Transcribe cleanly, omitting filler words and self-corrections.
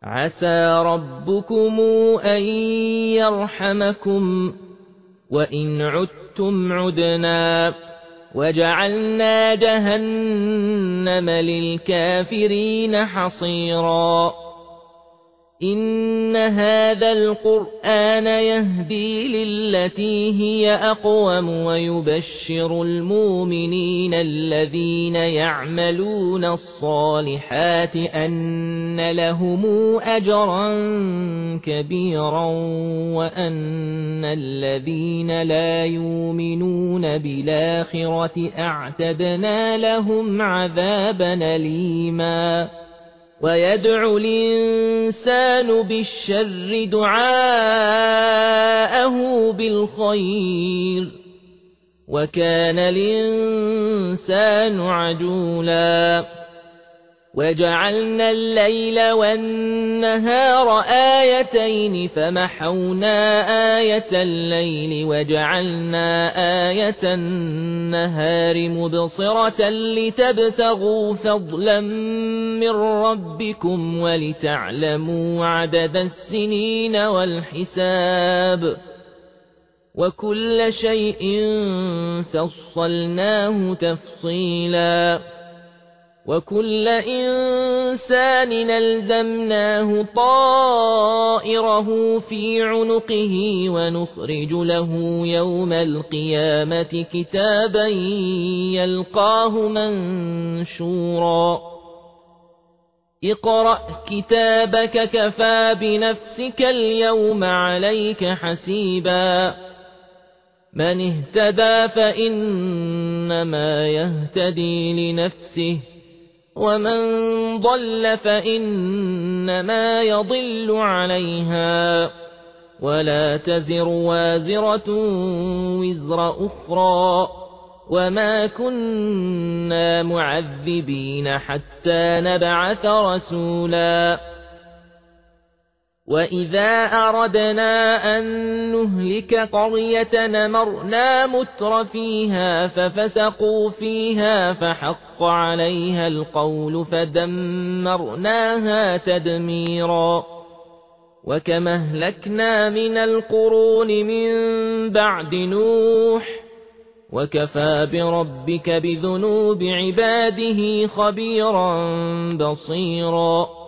عسى ربكم أن يرحمكم وإن عدتم عدنا وجعلنا جهنم للكافرين حصيرا إن هذا القرآن يهدي للتي هي أقوم ويبشر المؤمنين الذين يعملون الصالحات أن لهم أجرا كبيرا وأن الذين لا يؤمنون بالآخرة أعتدنا لهم عذابا أليما ويدعو الإنسان بالشر دعاءه بالخير وكان الإنسان عجولا وجعلنا الليل والنهار آيتين فمحونا آية الليل وجعلنا آية النهار مبصرة لتبتغوا فضلا من ربكم ولتعلموا عدد السنين والحساب وكل شيء فصلناه تفصيلا وكل إنسان ألزمناه طائره في عنقه ونخرج له يوم القيامة كتابا يلقاه منشورا اقرأ كتابك كفى بنفسك اليوم عليك حسيبا من اهتدى فإنما يهتدي لنفسه ومن ضل فإنما يضل عليها ولا تزر وازرة وزر أخرى وما كنا معذبين حتى نبعث رسولا وإذا أردنا أن نهلك قرية نمرنا متر فيها ففسقوا فيها فحق عليها القول فدمرناها تدميرا وكما أهلكنا من القرون من بعد نوح وكفى بربك بذنوب عباده خبيرا بصيرا